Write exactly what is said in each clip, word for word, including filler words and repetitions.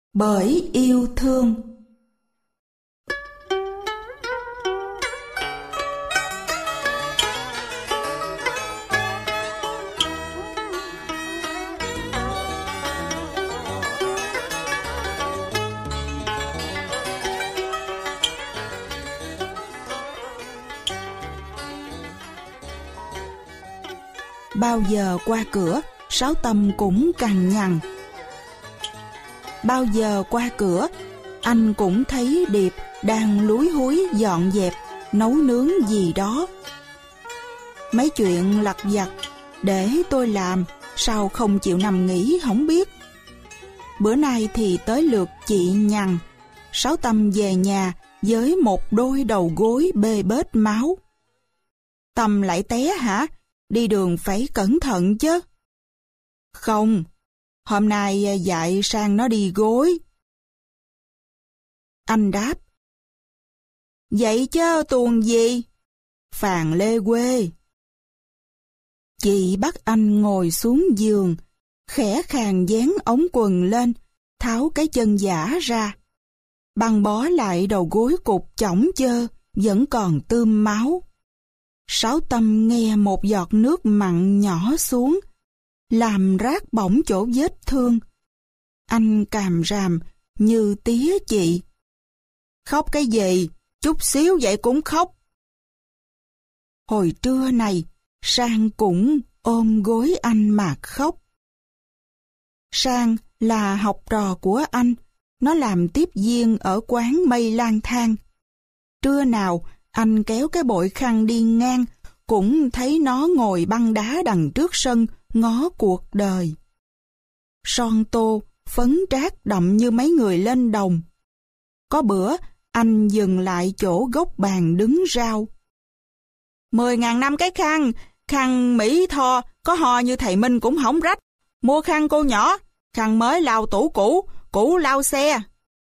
Bởi yêu thương. Bao giờ qua cửa, Sáu Tâm cũng cằn nhằn. Bao giờ qua cửa, anh cũng thấy Điệp đang lúi húi dọn dẹp, nấu nướng gì đó. Mấy chuyện lặt vặt để tôi làm, sao không chịu nằm nghỉ không biết. Bữa nay thì tới lượt chị nhằn. Sáu Tâm về nhà với một đôi đầu gối bê bết máu. Tâm lại té hả? Đi đường phải cẩn thận chứ. Không, hôm nay dạy sang nó đi gối. Anh đáp. Vậy chứ tuồng gì? Phàn lê quê. Chị bắt anh ngồi xuống giường, khẽ khàng vén ống quần lên, tháo cái chân giả ra. Băng bó lại đầu gối cục chỏng chơ, vẫn còn tươm máu. Sáu Tâm nghe một giọt nước mặn nhỏ xuống, làm rát bỏng chỗ vết thương. Anh càm ràm như tía chị. Khóc cái gì? Chút xíu vậy cũng khóc. Hồi trưa này, Sang cũng ôm gối anh mà khóc. Sang là học trò của anh, nó làm tiếp viên ở quán mây lang thang. Trưa nào, anh kéo cái bội khăn đi ngang, cũng thấy nó ngồi băng đá đằng trước sân, ngó cuộc đời. Son tô, phấn trát đậm như mấy người lên đồng. Có bữa, anh dừng lại chỗ gốc bàn đứng rao. Mười ngàn năm cái khăn, khăn Mỹ Tho, có ho như thầy Minh cũng hỏng rách. Mua khăn cô nhỏ, khăn mới lau tủ cũ, cũ lau xe.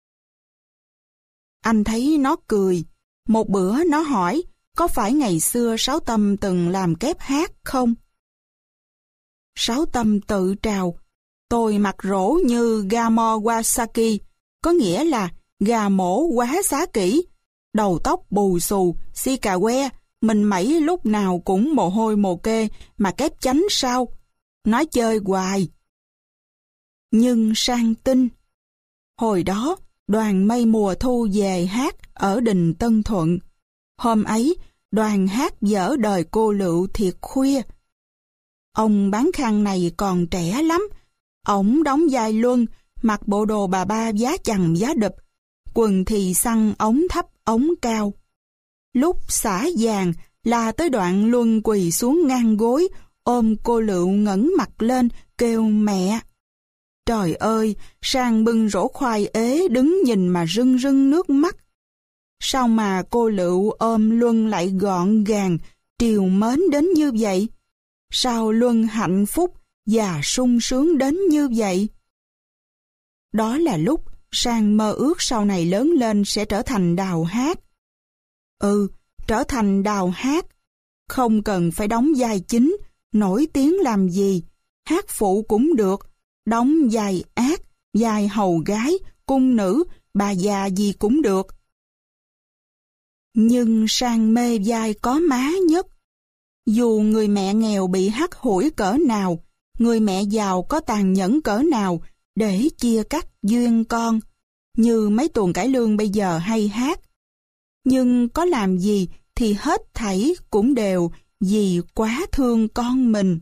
Anh thấy nó cười. Một bữa nó hỏi, có phải ngày xưa Sáu Tâm từng làm kép hát không? Sáu Tâm tự trào, tôi mặt rỗ như Gamo Wasaki, có nghĩa là gà mổ quá xá kỹ, đầu tóc bù xù, si cà que, mình mẩy lúc nào cũng mồ hôi mồ kê mà kép chánh sao? Nói chơi hoài. Nhưng Sang tin. Hồi đó, đoàn mây mùa thu về hát ở đình Tân Thuận. Hôm ấy, đoàn hát dở đời cô Lựu thiệt khuya. Ông bán khăn này còn trẻ lắm. Ổng đóng vai Luân, mặc bộ đồ bà ba giá chằng giá đụp, quần thì xăng ống thấp ống cao. Lúc xả vàng là tới đoạn Luân quỳ xuống ngang gối, ôm cô Lựu ngẩng mặt lên, kêu mẹ. Trời ơi, Sang bưng rổ khoai ế đứng nhìn mà rưng rưng nước mắt. Sao mà cô Lựu ôm Luân lại gọn gàng, trìu mến đến như vậy? Sao Luân hạnh phúc và sung sướng đến như vậy? Đó là lúc Sang mơ ước sau này lớn lên sẽ trở thành đào hát. Ừ, trở thành đào hát. Không cần phải đóng vai chính, nổi tiếng làm gì. Hát phụ cũng được, đóng vai ác, vai hầu gái, cung nữ, bà già gì cũng được. Nhưng Sang mê vai có má nhất. Dù người mẹ nghèo bị hắt hủi cỡ nào, người mẹ giàu có tàn nhẫn cỡ nào để chia cắt duyên con, như mấy tuồng cải lương bây giờ hay hát. Nhưng có làm gì thì hết thảy cũng đều vì quá thương con mình.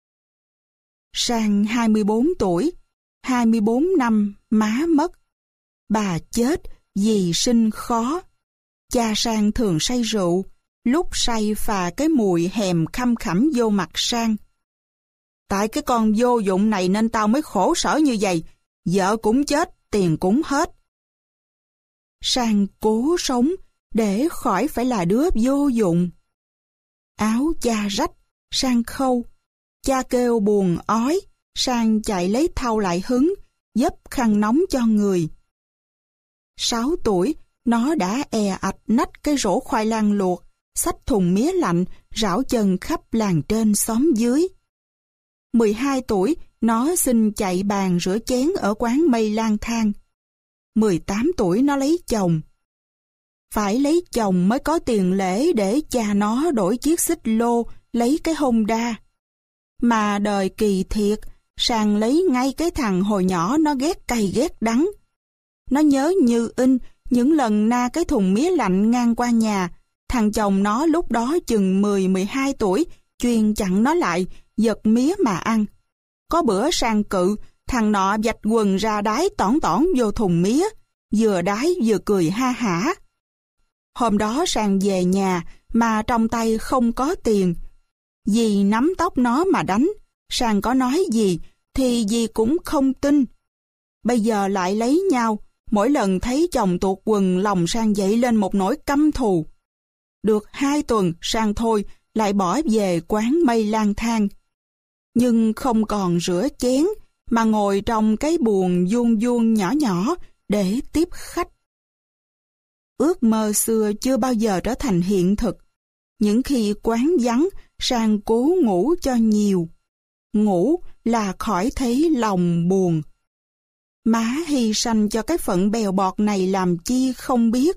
Sang hai mươi bốn tuổi, hai mươi bốn năm má mất. Bà chết vì sinh khó. Cha Sang thường say rượu, lúc say phà cái mùi hèm khăm khẳm vô mặt Sang. Tại cái con vô dụng này nên tao mới khổ sở như vậy, vợ cũng chết, tiền cũng hết. Sang cố sống để khỏi phải là đứa vô dụng. Áo cha rách, Sang khâu. Cha kêu buồn ói, Sang chạy lấy thau lại hứng, vấp khăn nóng cho người. Sáu tuổi, nó đã è ạch nách cái rổ khoai lang luộc, xách thùng mía lạnh, rảo chân khắp làng trên xóm dưới. mười hai tuổi, nó xin chạy bàn rửa chén ở quán mây lang thang. mười tám tuổi nó lấy chồng. Phải lấy chồng mới có tiền lễ để cha nó đổi chiếc xích lô, lấy cái Honda. Mà đời kỳ thiệt, Sang lấy ngay cái thằng hồi nhỏ nó ghét cay ghét đắng. Nó nhớ như in những lần na cái thùng mía lạnh ngang qua nhà, thằng chồng nó lúc đó chừng mười mười hai tuổi, chuyên chặn nó lại, giật mía mà ăn. Có bữa Sang cự, thằng nọ vạch quần ra đái tỏn tỏn vô thùng mía, vừa đái vừa cười ha hả. Hôm đó Sang về nhà mà trong tay không có tiền. Dì nắm tóc nó mà đánh, Sang có nói gì thì dì cũng không tin. Bây giờ lại lấy nhau, mỗi lần thấy chồng tuột quần lòng Sang dậy lên một nỗi căm thù. Được hai tuần Sang thôi lại bỏ về quán mây lang thang. Nhưng không còn rửa chén mà ngồi trong cái buồng vuông vuông nhỏ nhỏ để tiếp khách. Ước mơ xưa chưa bao giờ trở thành hiện thực. Những khi quán vắng, Sang cố ngủ cho nhiều. Ngủ là khỏi thấy lòng buồn. Má hy sanh cho cái phận bèo bọt này làm chi không biết.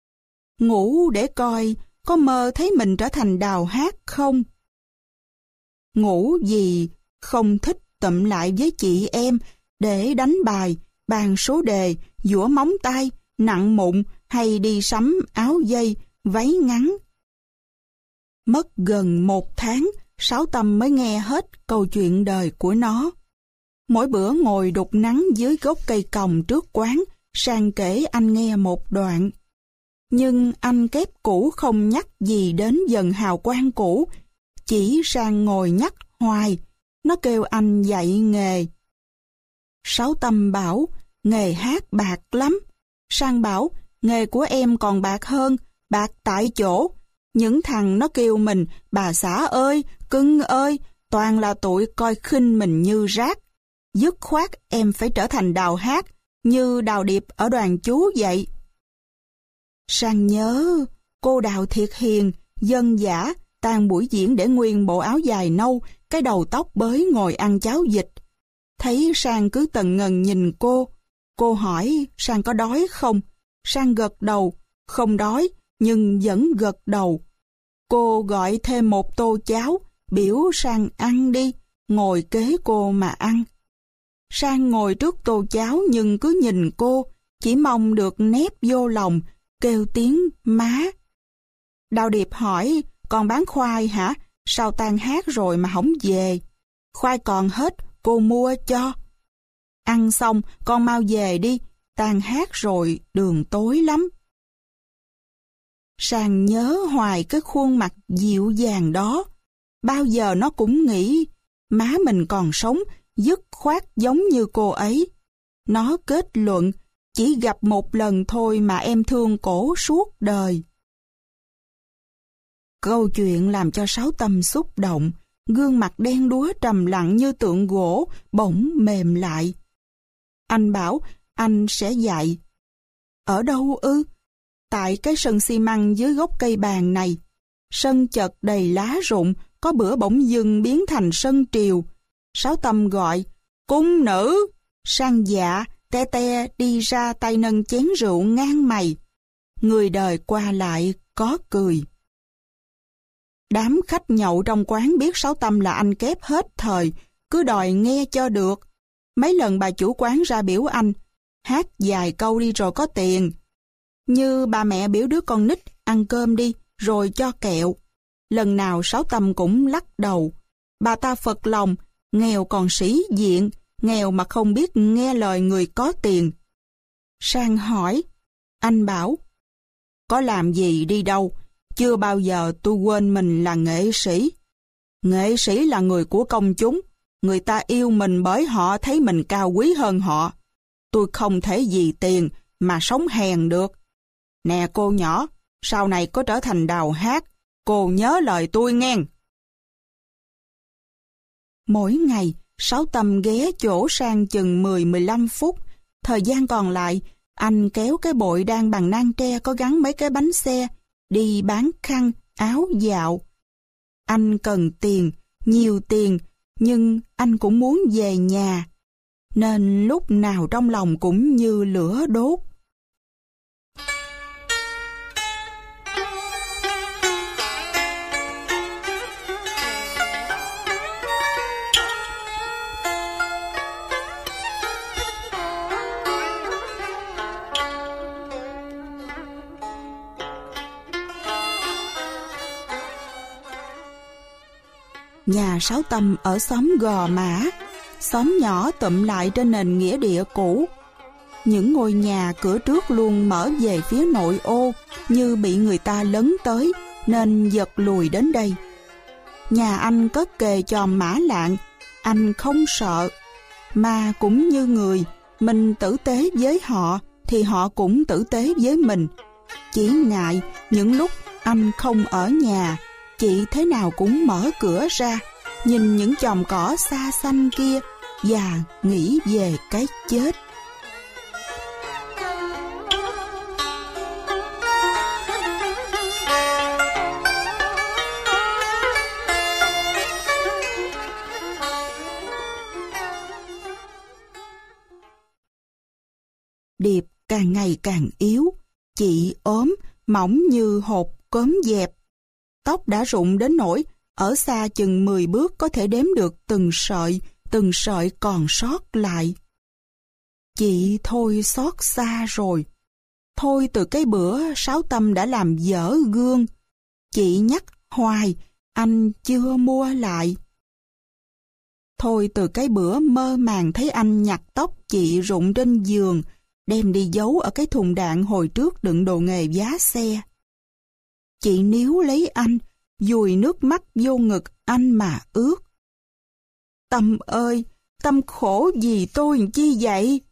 Ngủ để coi có mơ thấy mình trở thành Đào Hát không. Ngủ vì không thích tụm lại với chị em để đánh bài, bàn số đề, giũa móng tay, nặng mụn hay đi sắm áo dây, váy ngắn. Mất gần một tháng, Sáu Tâm mới nghe hết câu chuyện đời của nó. Mỗi bữa ngồi đục nắng dưới gốc cây còng trước quán, Sang kể anh nghe một đoạn. Nhưng anh kép cũ không nhắc gì đến dần hào quang cũ, chỉ Sang ngồi nhắc hoài, nó kêu anh dạy nghề. Sáu Tâm bảo, nghề hát bạc lắm. Sang bảo, nghề của em còn bạc hơn, bạc tại chỗ. Những thằng nó kêu mình, bà xã ơi, cưng ơi, toàn là tụi coi khinh mình như rác. Dứt khoát em phải trở thành Đào Hát, như Đào Điệp ở đoàn chú vậy. Sang nhớ, cô Đào thiệt hiền, dân dã, tan buổi diễn để nguyên bộ áo dài nâu, cái đầu tóc bới ngồi ăn cháo vịt. Thấy Sang cứ tần ngần nhìn cô, cô hỏi Sang có đói không? Sang gật đầu, không đói, nhưng vẫn gật đầu. Cô gọi thêm một tô cháo, biểu Sang ăn đi, ngồi kế cô mà ăn. Sang ngồi trước tô cháo nhưng cứ nhìn cô, chỉ mong được nép vô lòng, kêu tiếng má. Đào Điệp hỏi, con bán khoai hả? Sao tan hát rồi mà không về? Khoai còn hết, cô mua cho. Ăn xong, con mau về đi, tan hát rồi, đường tối lắm. Sang nhớ hoài cái khuôn mặt dịu dàng đó. Bao giờ nó cũng nghĩ, má mình còn sống, dứt khoát giống như cô ấy. Nó kết luận, chỉ gặp một lần thôi mà em thương cổ suốt đời. Câu chuyện làm cho Sáu Tâm xúc động, gương mặt đen đúa trầm lặng như tượng gỗ, bỗng mềm lại. Anh bảo, anh sẽ dạy. Ở đâu ư? Tại cái sân xi măng dưới gốc cây bàn này. Sân chật đầy lá rụng, có bữa bỗng dưng biến thành sân triều. Sáu Tâm gọi, cung nữ. Sang dạ, te te đi ra tay nâng chén rượu ngang mày. Người đời qua lại có cười. Đám khách nhậu trong quán biết Sáu Tâm là anh kép hết thời, cứ đòi nghe cho được. Mấy lần bà chủ quán ra biểu anh, hát vài câu đi rồi có tiền. Như bà mẹ biểu đứa con nít, ăn cơm đi, rồi cho kẹo. Lần nào Sáu Tâm cũng lắc đầu. Bà ta phật lòng, nghèo còn sĩ diện, nghèo mà không biết nghe lời người có tiền. Sang hỏi, anh bảo, có làm gì đi đâu, chưa bao giờ tôi quên mình là nghệ sĩ. Nghệ sĩ là người của công chúng, người ta yêu mình bởi họ thấy mình cao quý hơn họ. Tôi không thể vì tiền mà sống hèn được. Nè cô nhỏ, sau này có trở thành Đào Hát, cô nhớ lời tôi nghe. Mỗi ngày, Sáu Tâm ghé chỗ Sang chừng mười mười lăm phút. Thời gian còn lại, anh kéo cái bội đang bằng nang tre có gắn mấy cái bánh xe, đi bán khăn, áo dạo. Anh cần tiền, nhiều tiền, nhưng anh cũng muốn về nhà. nên lúc nào trong lòng cũng như lửa đốt. Nhà Sáu Tâm ở xóm Gò Mã, xóm nhỏ tụm lại trên nền nghĩa địa cũ. Những ngôi nhà cửa trước luôn mở về phía nội ô, như bị người ta lấn tới nên giật lùi đến đây. Nhà anh cất kề chòm mã lạng, anh không sợ, mà cũng như người, mình tử tế với họ thì họ cũng tử tế với mình. Chỉ ngại những lúc anh không ở nhà, chị thế nào cũng mở cửa ra, nhìn những chòm cỏ xa xanh kia và nghĩ về cái chết. Điệp càng ngày càng yếu, chị ốm, mỏng như hột cớm dẹp. Tóc đã rụng đến nỗi ở xa chừng mười bước có thể đếm được từng sợi, từng sợi còn sót lại. Chị thôi xót xa rồi. Thôi từ cái bữa Sáu Tâm đã làm dở gương. Chị nhắc hoài, anh chưa mua lại. Thôi từ cái bữa mơ màng thấy anh nhặt tóc chị rụng trên giường, đem đi giấu ở cái thùng đạn hồi trước đựng đồ nghề vá xe. Chị níu lấy anh, dùi nước mắt vô ngực anh mà ướt. Tâm ơi, Tâm khổ vì tôi chi vậy?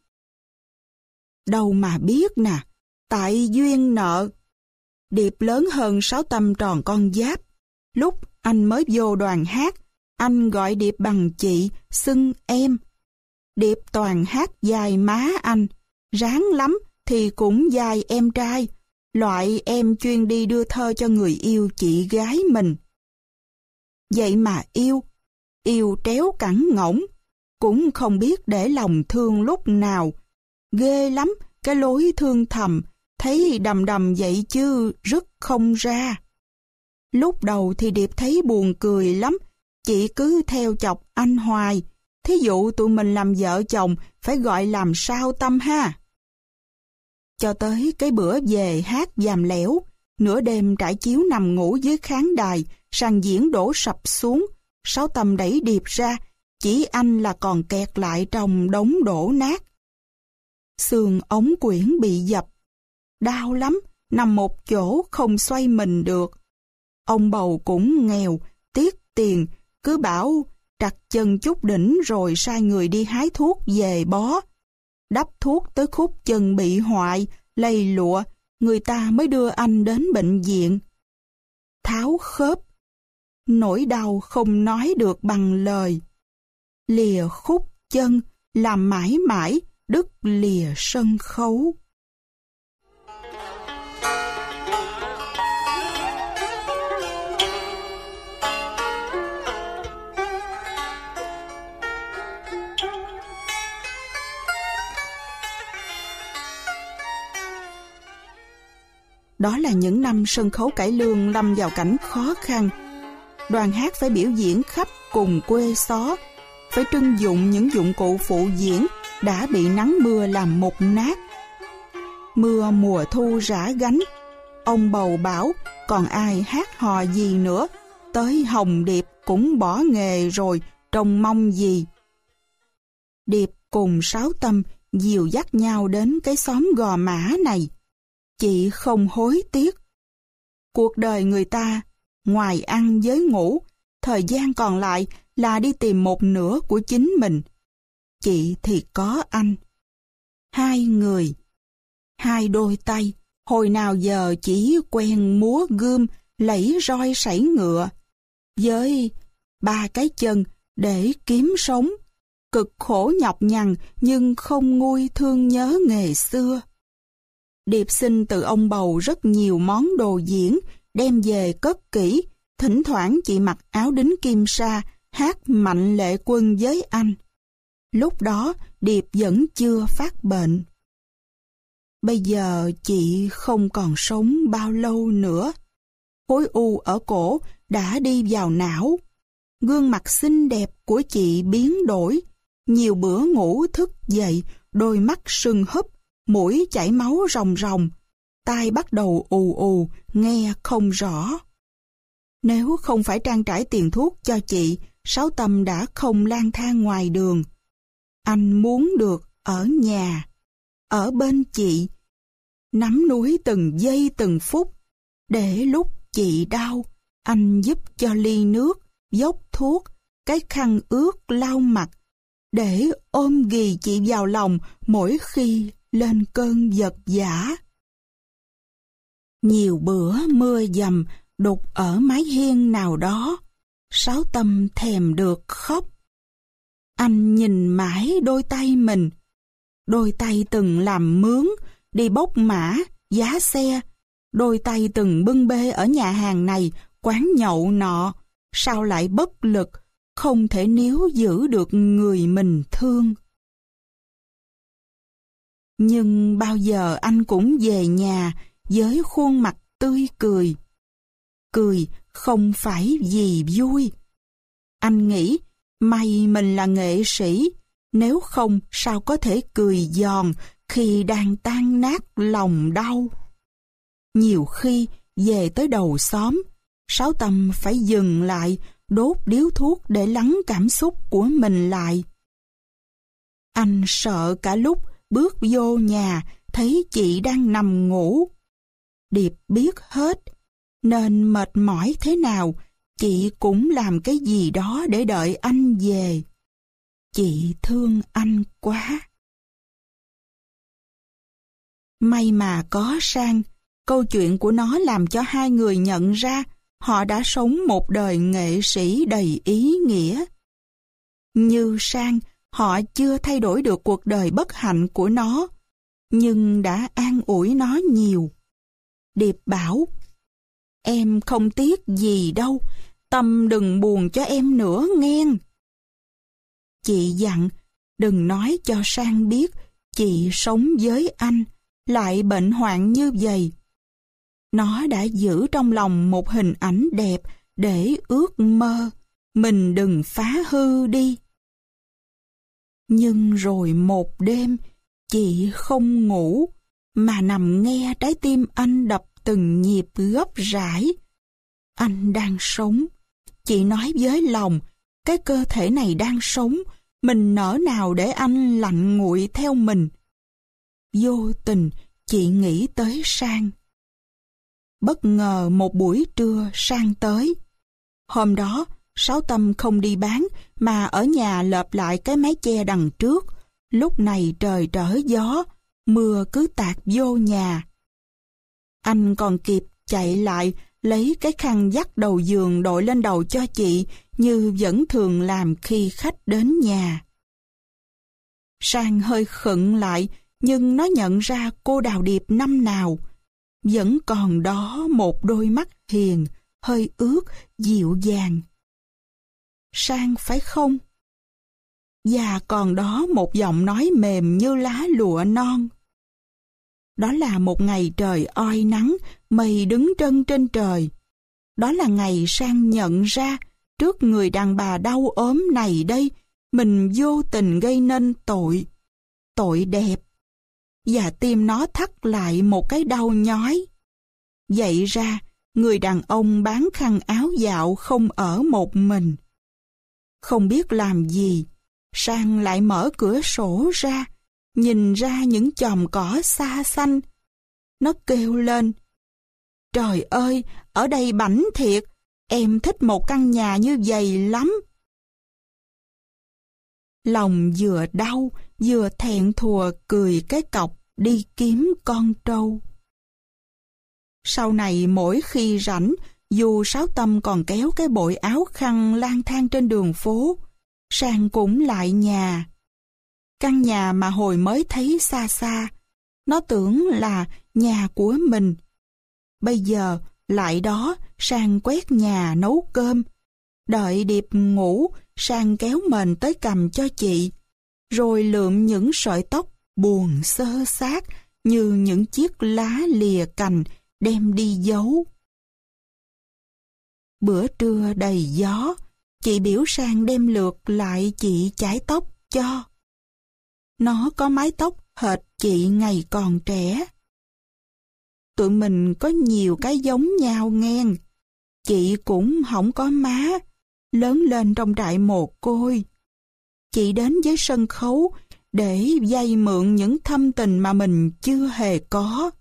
Đâu mà biết nè, tại duyên nợ. Điệp lớn hơn Sáu Tâm tròn con giáp. Lúc anh mới vô đoàn hát, anh gọi Điệp bằng chị, xưng em. Điệp toàn hát dài má anh, ráng lắm thì cũng dài em trai, loại em chuyên đi đưa thơ cho người yêu chị gái mình. Vậy mà yêu, yêu tréo cẳng ngỗng, cũng không biết để lòng thương lúc nào. Ghê lắm, cái lối thương thầm, thấy đầm đầm vậy chứ rứt không ra. Lúc đầu thì Điệp thấy buồn cười lắm, chị cứ theo chọc anh hoài. Thí dụ tụi mình làm vợ chồng phải gọi làm sao Tâm ha. Cho tới cái bữa về hát dàm lẻo, nửa đêm trải chiếu nằm ngủ dưới khán đài, sàn diễn đổ sập xuống, Sáu Tâm đẩy Điệp ra, chỉ anh là còn kẹt lại trong đống đổ nát. Xương ống quyển bị dập, đau lắm, nằm một chỗ không xoay mình được. Ông bầu cũng nghèo, tiếc tiền, cứ bảo trặc chân chút đỉnh rồi sai người đi hái thuốc về bó. Đắp thuốc tới khúc chân bị hoại, lầy lụa, người ta mới đưa anh đến bệnh viện. Tháo khớp, nỗi đau không nói được bằng lời. Lìa khúc chân, làm mãi mãi, đứt lìa sân khấu. Đó là những năm sân khấu cải lương lâm vào cảnh khó khăn. Đoàn hát phải biểu diễn khắp cùng quê xó, phải trưng dụng những dụng cụ phụ diễn đã bị nắng mưa làm mục nát. Mưa mùa thu rã gánh, ông bầu bảo còn ai hát hò gì nữa, tới Hồng Điệp cũng bỏ nghề rồi, trông mong gì. Điệp cùng Sáu Tâm dìu dắt nhau đến cái xóm Gò Mã này. Chị không hối tiếc. Cuộc đời người ta, ngoài ăn với ngủ, thời gian còn lại là đi tìm một nửa của chính mình. Chị thì có anh. Hai người, hai đôi tay, hồi nào giờ chỉ quen múa gươm, lẫy roi sảy ngựa. Với ba cái chân để kiếm sống, cực khổ nhọc nhằn nhưng không nguôi thương nhớ nghề xưa. Điệp xin từ ông bầu rất nhiều món đồ diễn, đem về cất kỹ, thỉnh thoảng chị mặc áo đính kim sa, hát Mạnh Lệ Quân với anh. Lúc đó Điệp vẫn chưa phát bệnh. Bây giờ chị không còn sống bao lâu nữa. Khối u ở cổ đã đi vào não. Gương mặt xinh đẹp của chị biến đổi. Nhiều bữa ngủ thức dậy, đôi mắt sưng húp, mũi chảy máu ròng ròng, tai bắt đầu ù ù, nghe không rõ. Nếu không phải trang trải tiền thuốc cho chị, Sáu Tâm đã không lang thang ngoài đường. Anh muốn được ở nhà, ở bên chị, nắm núi từng giây từng phút, để lúc chị đau, anh giúp cho ly nước, dốc thuốc, cái khăn ướt lau mặt, để ôm ghì chị vào lòng mỗi khi lên cơn giật giã. Nhiều bữa mưa dầm đục ở mái hiên nào đó, Sáu Tâm thèm được khóc. Anh nhìn mãi đôi tay mình, đôi tay từng làm mướn, đi bốc mã, giá xe, đôi tay từng bưng bê ở nhà hàng này, quán nhậu nọ, sao lại bất lực, không thể níu giữ được người mình thương. Nhưng bao giờ anh cũng về nhà với khuôn mặt tươi cười. Cười không phải vì vui. Anh nghĩ may mình là nghệ sĩ, nếu không sao có thể cười giòn khi đang tan nát lòng đau. Nhiều khi về tới đầu xóm, Sáu Tâm phải dừng lại, đốt điếu thuốc để lắng cảm xúc của mình lại. Anh sợ cả lúc bước vô nhà thấy chị đang nằm ngủ. Điệp biết hết, nên mệt mỏi thế nào, chị cũng làm cái gì đó để đợi anh về. Chị thương anh quá. May mà có Sang, câu chuyện của nó làm cho hai người nhận ra họ đã sống một đời nghệ sĩ đầy ý nghĩa. Như Sang, họ chưa thay đổi được cuộc đời bất hạnh của nó, nhưng đã an ủi nó nhiều. Điệp bảo, em không tiếc gì đâu, Tâm đừng buồn cho em nữa nghen. Chị dặn, đừng nói cho Sang biết chị sống với anh, lại bệnh hoạn như vậy. Nó đã giữ trong lòng một hình ảnh đẹp để ước mơ, mình đừng phá hư đi. Nhưng rồi một đêm, chị không ngủ, mà nằm nghe trái tim anh đập từng nhịp gấp rãi. Anh đang sống, chị nói với lòng, cái cơ thể này đang sống, mình nỡ nào để anh lạnh nguội theo mình. Vô tình, chị nghĩ tới Sang. Bất ngờ một buổi trưa Sang tới. Hôm đó, Sáu Tâm không đi bán, mà ở nhà lợp lại cái mái che đằng trước. Lúc này trời trở gió, mưa cứ tạt vô nhà. Anh còn kịp chạy lại, lấy cái khăn dắt đầu giường đội lên đầu cho chị, như vẫn thường làm khi khách đến nhà. Sang hơi khựng lại, nhưng nó nhận ra cô Đào Điệp năm nào. Vẫn còn đó một đôi mắt hiền, hơi ướt, dịu dàng. Sang phải không? Và còn đó một giọng nói mềm như lá lụa non. Đó là một ngày trời oi nắng, mây đứng trân trên trời. Đó là ngày Sang nhận ra, trước người đàn bà đau ốm này đây, mình vô tình gây nên tội. Tội đẹp. Và tim nó thắt lại một cái đau nhói. Vậy ra, người đàn ông bán khăn áo dạo không ở một mình. Không biết làm gì, Sang lại mở cửa sổ ra, nhìn ra những chòm cỏ xa xanh. Nó kêu lên, trời ơi, ở đây bảnh thiệt, em thích một căn nhà như vậy lắm. Lòng vừa đau, vừa thẹn thùa cười cái cọc đi kiếm con trâu. Sau này mỗi khi rảnh, dù Sáu Tâm còn kéo cái bội áo khăn lang thang trên đường phố, Sang cũng lại nhà. Căn nhà mà hồi mới thấy xa xa, nó tưởng là nhà của mình. Bây giờ, lại đó, Sang quét nhà nấu cơm. Đợi Điệp ngủ, Sang kéo mền tới cầm cho chị. rồi lượm những sợi tóc buồn xơ xác như những chiếc lá lìa cành đem đi giấu. Bữa trưa đầy gió, chị biểu Sang đem lượt lại chị chải tóc cho. Nó có mái tóc hệt chị ngày còn trẻ. Tụi mình có nhiều cái giống nhau ngang. Chị cũng không có má, lớn lên trong trại mồ côi. Chị đến với sân khấu để vay mượn những thâm tình mà mình chưa hề có.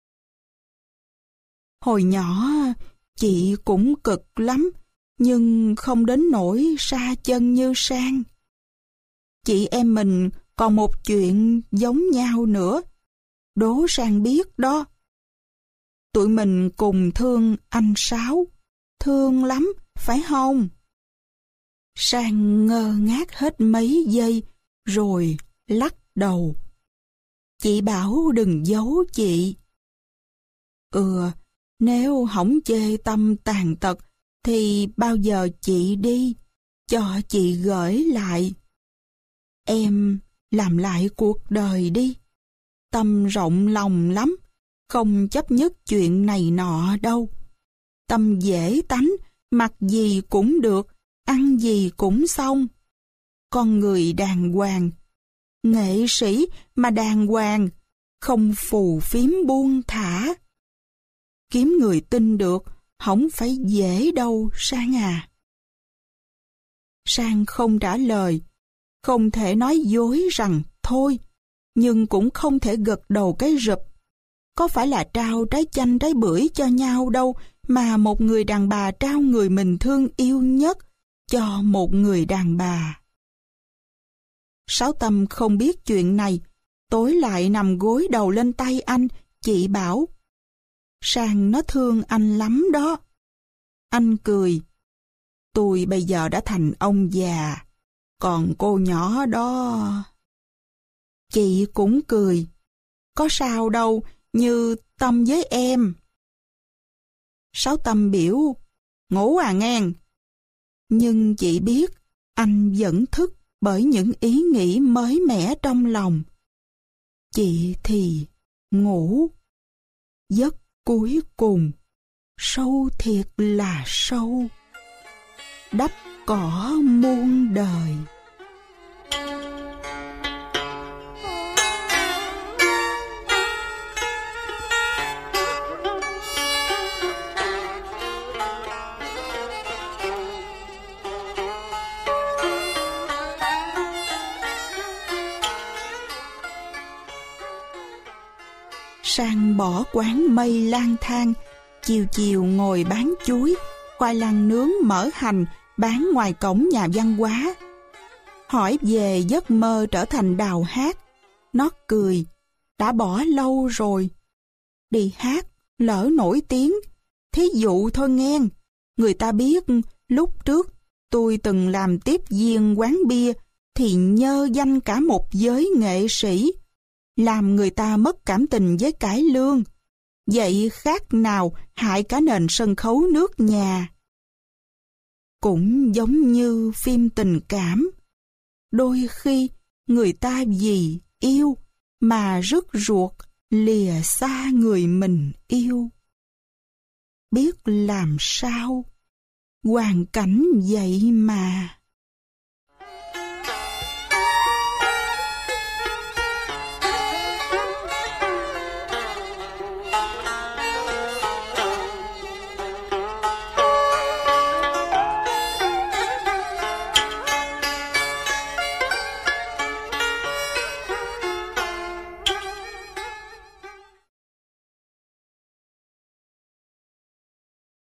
Hồi nhỏ, chị cũng cực lắm, nhưng không đến nỗi sa chân như Sang. Chị em mình còn một chuyện giống nhau nữa, đố Sang biết đó. Tụi mình cùng thương anh Sáu, thương lắm, phải không? Sang ngơ ngác hết mấy giây, rồi lắc đầu. Chị bảo đừng giấu chị. Ừ, nếu hổng chê Tâm tàn tật, thì bao giờ chị đi, cho chị gửi lại. Em làm lại cuộc đời đi. Tâm rộng lòng lắm, không chấp nhất chuyện này nọ đâu. Tâm dễ tánh, mặc gì cũng được, ăn gì cũng xong. Con người đàng hoàng, nghệ sĩ mà đàng hoàng, không phù phiếm buông thả. Kiếm người tin được, không phải dễ đâu Sang à. Sang không trả lời, không thể nói dối rằng thôi, nhưng cũng không thể gật đầu cái rụp. Có phải là trao trái chanh trái bưởi cho nhau đâu, mà một người đàn bà trao người mình thương yêu nhất cho một người đàn bà. Sáu Tâm không biết chuyện này, tối lại nằm gối đầu lên tay anh, chị bảo. Sang nó thương anh lắm đó. Anh cười. Tôi bây giờ đã thành ông già, còn cô nhỏ đó... Chị cũng cười. Có sao đâu, như Tâm với em. Sáu Tâm biểu, ngủ à ngang. Nhưng chị biết, anh vẫn thức bởi những ý nghĩ mới mẻ trong lòng. Chị thì ngủ. Giấc cuối cùng, sâu thiệt là sâu, đắp cỏ muôn đời. Sang bỏ quán mây lang thang, chiều chiều ngồi bán chuối, khoai lang nướng mỡ hành bán ngoài cổng nhà văn hóa. Hỏi về giấc mơ trở thành đào hát, nó cười, đã bỏ lâu rồi. Đi hát, lỡ nổi tiếng, thí dụ thôi nghe. Người ta biết lúc trước tôi từng làm tiếp viên quán bia thì nhơ danh cả một giới nghệ sĩ, làm người ta mất cảm tình với cải lương. Vậy khác nào hại cả nền sân khấu nước nhà. Cũng giống như phim tình cảm, đôi khi người ta vì yêu mà rứt ruột lìa xa người mình yêu. Biết làm sao, hoàn cảnh vậy mà.